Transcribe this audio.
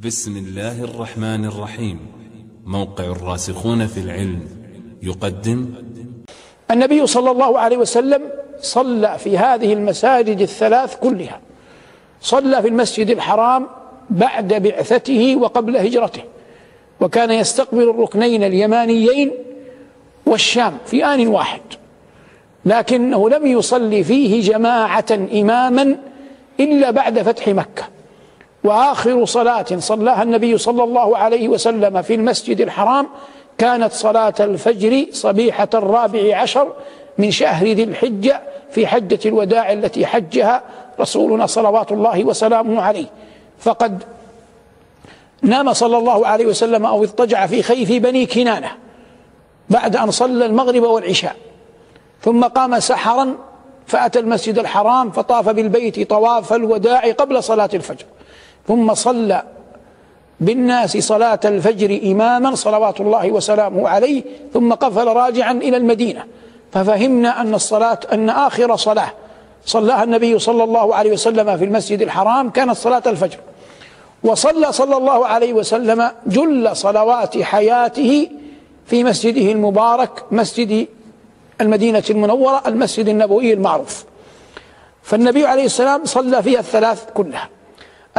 بسم الله الرحمن الرحيم. موقع الراسخون في العلم يقدم. النبي صلى الله عليه وسلم صلى في هذه المساجد الثلاث كلها. صلى في المسجد الحرام بعد بعثته وقبل هجرته، وكان يستقبل الركنين اليمانيين والشام في آن واحد، لكنه لم يصلي فيه جماعة إماما إلا بعد فتح مكة. وآخر صلاة صلاها النبي صلى الله عليه وسلم في المسجد الحرام كانت صلاة الفجر صبيحة 14 من شهر ذي الحجة في حجة الوداع التي حجها رسولنا صلوات الله وسلامه عليه. فقد نام صلى الله عليه وسلم أو اضطجع في خيف بني كنانة بعد أن صلى المغرب والعشاء، ثم قام سحرا فأتى المسجد الحرام فطاف بالبيت طواف الوداع قبل صلاة الفجر، ثم صلى بالناس صلاة الفجر إماما صلوات الله وسلامه عليه، ثم قفل راجعا إلى المدينة. ففهمنا أن آخر صلاة صلاها النبي صلى الله عليه وسلم في المسجد الحرام كانت صلاة الفجر. وصلى صلى الله عليه وسلم جل صلوات حياته في مسجده المبارك مسجد المدينة المنورة، المسجد النبوي المعروف. فالنبي عليه السلام صلى فيها الثلاث كلها.